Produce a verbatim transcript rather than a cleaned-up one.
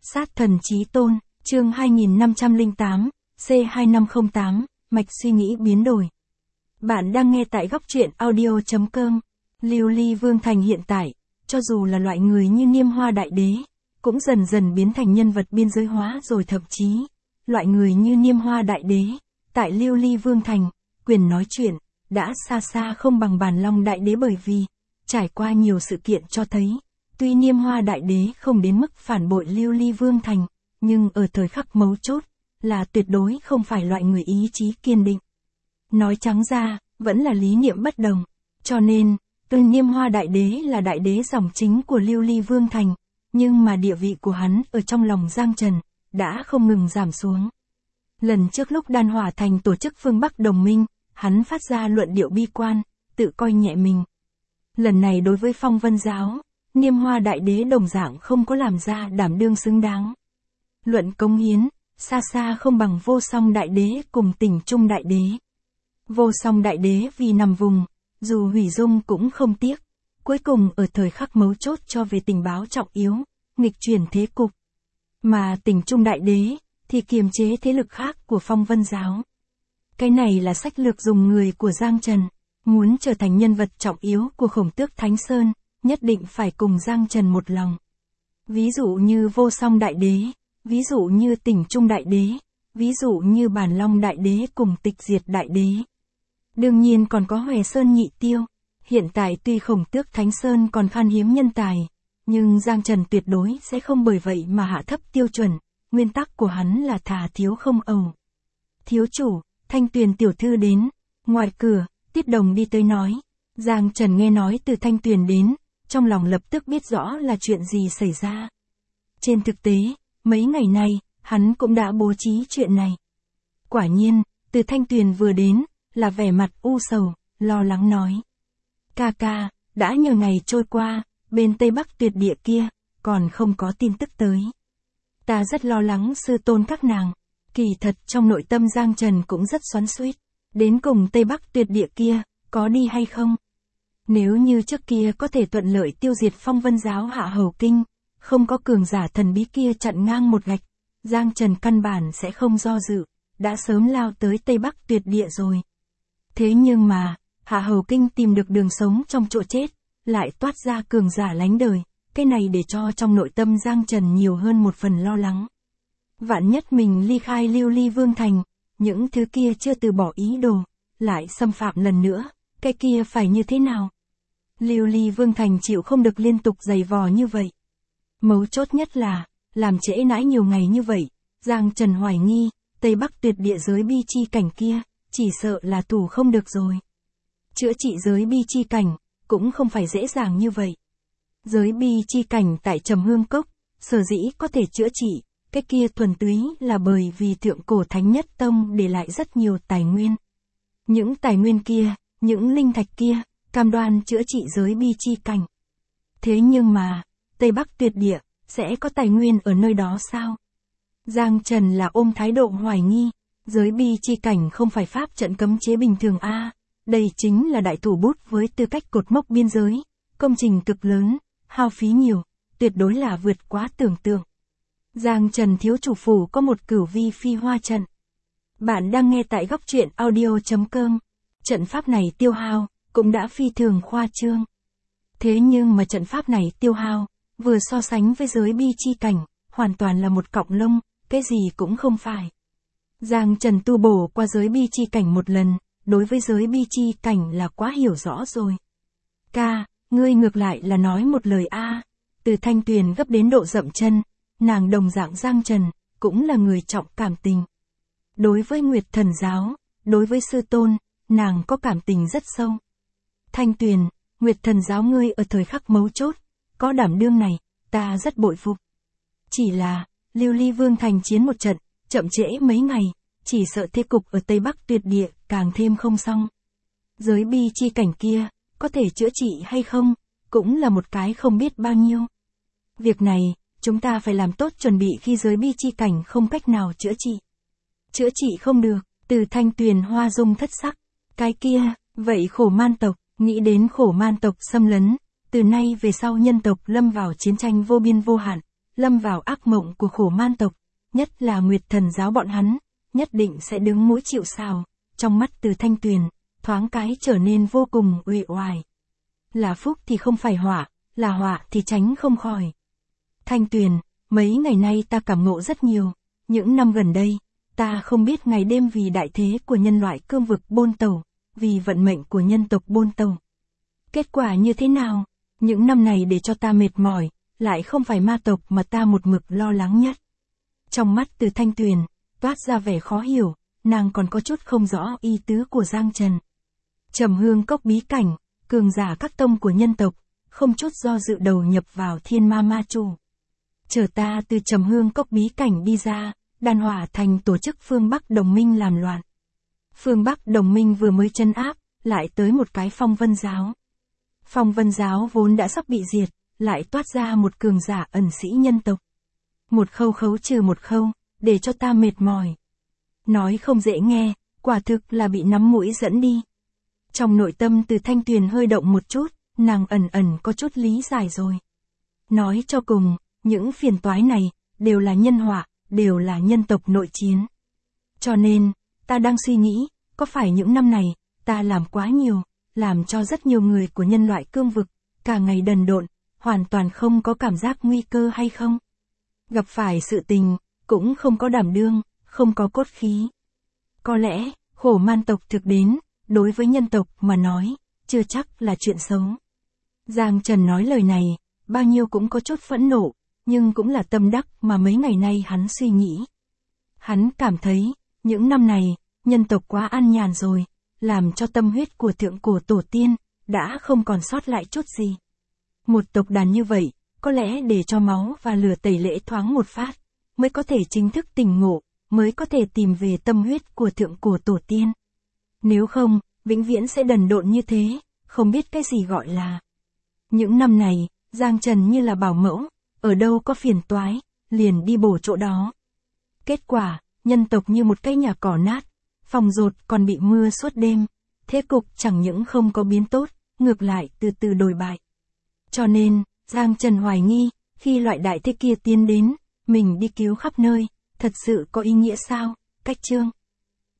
Sát thần chí tôn, chương hai nghìn năm trăm lẻ tám, C hai năm không tám, mạch suy nghĩ biến đổi. Bạn đang nghe tại góc truyện audio chấm com. Lưu Ly Vương Thành hiện tại, cho dù là loại người như Niêm Hoa Đại Đế, cũng dần dần biến thành nhân vật biên giới hóa rồi, thậm chí, loại người như Niêm Hoa Đại Đế, tại Lưu Ly Vương Thành, quyền nói chuyện, đã xa xa không bằng Bàn Long Đại Đế, bởi vì, trải qua nhiều sự kiện cho thấy, tuy Niêm Hoa Đại Đế không đến mức phản bội Lưu Ly Vương Thành, nhưng ở thời khắc mấu chốt, là tuyệt đối không phải loại người ý chí kiên định. Nói trắng ra, vẫn là lý niệm bất đồng. Cho nên, tuy Niêm Hoa Đại Đế là đại đế dòng chính của Lưu Ly Vương Thành, nhưng mà địa vị của hắn ở trong lòng Giang Trần, đã không ngừng giảm xuống. Lần trước lúc Đan Hỏa Thành tổ chức phương Bắc đồng minh, hắn phát ra luận điệu bi quan, tự coi nhẹ mình. Lần này đối với Phong Vân Giáo, Niêm Hoa Đại Đế đồng dạng không có làm ra đảm đương xứng đáng. Luận cống hiến, xa xa không bằng Vô Song Đại Đế cùng Tỉnh Trung Đại Đế. Vô Song Đại Đế vì nằm vùng, dù hủy dung cũng không tiếc, cuối cùng ở thời khắc mấu chốt cho về tình báo trọng yếu, nghịch chuyển thế cục. Mà Tỉnh Trung Đại Đế, thì kiềm chế thế lực khác của Phong Vân Giáo. Cái này là sách lược dùng người của Giang Trần, muốn trở thành nhân vật trọng yếu của Khổng Tước Thánh Sơn, nhất định phải cùng Giang Trần một lòng. Ví dụ như Vô Song Đại Đế, ví dụ như Tỉnh Trung Đại Đế, ví dụ như Bàn Long Đại Đế cùng Tịch Diệt Đại Đế. Đương nhiên còn có Hòe Sơn Nhị Tiêu. Hiện tại tuy Khổng Tước Thánh Sơn còn khan hiếm nhân tài, nhưng Giang Trần tuyệt đối sẽ không bởi vậy mà hạ thấp tiêu chuẩn, nguyên tắc của hắn là thà thiếu không ẩu. Thiếu chủ, Thanh Tuyền tiểu thư đến. Ngoài cửa, Tiết Đồng đi tới nói. Giang Trần nghe nói từ Thanh Tuyền đến, trong lòng lập tức biết rõ là chuyện gì xảy ra. Trên thực tế, mấy ngày nay, hắn cũng đã bố trí chuyện này. Quả nhiên, từ Thanh Tuyền vừa đến, là vẻ mặt u sầu, lo lắng nói. Ca ca, đã nhiều ngày trôi qua, bên Tây Bắc Tuyệt Địa kia, còn không có tin tức tới. Ta rất lo lắng sư tôn các nàng. Kỳ thật trong nội tâm Giang Trần cũng rất xoắn xuýt. Đến cùng Tây Bắc Tuyệt Địa kia, có đi hay không? Nếu như trước kia có thể thuận lợi tiêu diệt Phong Vân Giáo Hạ Hầu Kinh, không có cường giả thần bí kia chặn ngang một gạch, Giang Trần căn bản sẽ không do dự, đã sớm lao tới Tây Bắc Tuyệt Địa rồi. Thế nhưng mà, Hạ Hầu Kinh tìm được đường sống trong chỗ chết, lại toát ra cường giả lánh đời, cái này để cho trong nội tâm Giang Trần nhiều hơn một phần lo lắng. Vạn nhất mình ly khai Lưu Ly Vương Thành, những thứ kia chưa từ bỏ ý đồ, lại xâm phạm lần nữa, cái kia phải như thế nào? Lưu Ly Vương Thành chịu không được liên tục giày vò như vậy. Mấu chốt nhất là, làm trễ nãi nhiều ngày như vậy, Giang Trần hoài nghi, Tây Bắc Tuyệt Địa giới bi chi cảnh kia, chỉ sợ là thủ không được rồi. Chữa trị giới bi chi cảnh, cũng không phải dễ dàng như vậy. Giới bi chi cảnh tại Trầm Hương Cốc, sở dĩ có thể chữa trị, cái kia thuần túy là bởi vì Thượng Cổ Thánh Nhất Tông để lại rất nhiều tài nguyên. Những tài nguyên kia, những linh thạch kia, cam đoan chữa trị giới bi chi cảnh. Thế nhưng mà, Tây Bắc Tuyệt Địa, sẽ có tài nguyên ở nơi đó sao? Giang Trần là ôm thái độ hoài nghi, giới bi chi cảnh không phải pháp trận cấm chế bình thường a, à, đây chính là đại thủ bút với tư cách cột mốc biên giới, công trình cực lớn, hao phí nhiều, tuyệt đối là vượt quá tưởng tượng. Giang Trần thiếu chủ phủ có một cửu vi phi hoa trận. Bạn đang nghe tại góc truyện audio chấm com. Trận pháp này tiêu hao, cũng đã phi thường khoa trương. Thế nhưng mà trận pháp này tiêu hao, vừa so sánh với giới bi chi cảnh, hoàn toàn là một cọng lông, cái gì cũng không phải. Giang Trần tu bổ qua giới bi chi cảnh một lần, đối với giới bi chi cảnh là quá hiểu rõ rồi. Ca, ngươi ngược lại là nói một lời a. Từ Thanh Tuyền gấp đến độ dậm chân, nàng đồng dạng Giang Trần, cũng là người trọng cảm tình. Đối với Nguyệt Thần Giáo, đối với sư tôn, nàng có cảm tình rất sâu. Thanh Tuyền, Nguyệt Thần Giáo ngươi ở thời khắc mấu chốt, có đảm đương này, ta rất bội phục. Chỉ là, Lưu Ly Vương Thành chiến một trận, chậm trễ mấy ngày, chỉ sợ thế cục ở Tây Bắc Tuyệt Địa càng thêm không xong. Giới bi chi cảnh kia, có thể chữa trị hay không, cũng là một cái không biết bao nhiêu. Việc này, chúng ta phải làm tốt chuẩn bị khi giới bi chi cảnh không cách nào chữa trị. Chữa trị không được, từ Thanh Tuyền hoa dung thất sắc. Cái kia, vậy Khổ Man tộc, nghĩ đến Khổ Man tộc xâm lấn, từ nay về sau nhân tộc lâm vào chiến tranh vô biên vô hạn, lâm vào ác mộng của khổ man tộc, nhất là Nguyệt Thần giáo bọn hắn, nhất định sẽ đứng mũi chịu sào, trong mắt Từ Thanh Tuyền, thoáng cái trở nên vô cùng uể oải. Là phúc thì không phải họa, là họa thì tránh không khỏi. Thanh Tuyền, mấy ngày nay ta cảm ngộ rất nhiều, những năm gần đây, ta không biết ngày đêm vì đại thế của nhân loại cương vực Bôn Tàu, vì vận mệnh của nhân tộc Bôn Tàu. Kết quả như thế nào? Những năm này để cho ta mệt mỏi, lại không phải ma tộc mà ta một mực lo lắng nhất. Trong mắt Từ Thanh Tuyền, toát ra vẻ khó hiểu, nàng còn có chút không rõ ý tứ của Giang Trần. Trầm Hương Cốc bí cảnh, cường giả các tông của nhân tộc, không chút do dự đầu nhập vào Thiên Ma Ma Chủ. Chờ ta từ Trầm Hương Cốc bí cảnh đi ra, Đan Hỏa Thành tổ chức phương Bắc đồng minh làm loạn. Phương Bắc đồng minh vừa mới trấn áp, lại tới một cái Phong Vân giáo. Phong Vân giáo vốn đã sắp bị diệt, lại toát ra một cường giả ẩn sĩ nhân tộc. Một khâu khấu trừ một khâu, để cho ta mệt mỏi. Nói không dễ nghe, quả thực là bị nắm mũi dẫn đi. Trong nội tâm Từ Thanh Tuyền hơi động một chút, nàng ẩn ẩn có chút lý giải rồi. Nói cho cùng, những phiền toái này, đều là nhân họa, đều là nhân tộc nội chiến. Cho nên, ta đang suy nghĩ, có phải những năm này, ta làm quá nhiều, làm cho rất nhiều người của nhân loại cương vực, cả ngày đần độn, hoàn toàn không có cảm giác nguy cơ hay không? Gặp phải sự tình, cũng không có đảm đương, không có cốt khí. Có lẽ, khổ man tộc thực đến, đối với nhân tộc mà nói, chưa chắc là chuyện xấu. Giang Trần nói lời này, bao nhiêu cũng có chút phẫn nộ, nhưng cũng là tâm đắc mà mấy ngày nay hắn suy nghĩ. Hắn cảm thấy, những năm này, nhân tộc quá an nhàn rồi, làm cho tâm huyết của thượng cổ tổ tiên, đã không còn sót lại chút gì. Một tộc đàn như vậy, có lẽ để cho máu và lửa tẩy lễ thoáng một phát, mới có thể chính thức tỉnh ngộ, mới có thể tìm về tâm huyết của thượng cổ tổ tiên. Nếu không, vĩnh viễn sẽ đần độn như thế, không biết cái gì gọi là. Những năm này, Giang Trần như là bảo mẫu, ở đâu có phiền toái, liền đi bổ chỗ đó. Kết quả, nhân tộc như một cây nhà cỏ nát, phòng rột còn bị mưa suốt đêm, thế cục chẳng những không có biến tốt, ngược lại từ từ đổi bại. Cho nên, Giang Trần hoài nghi, khi loại đại thế kia tiến đến, mình đi cứu khắp nơi, thật sự có ý nghĩa sao? Cách chương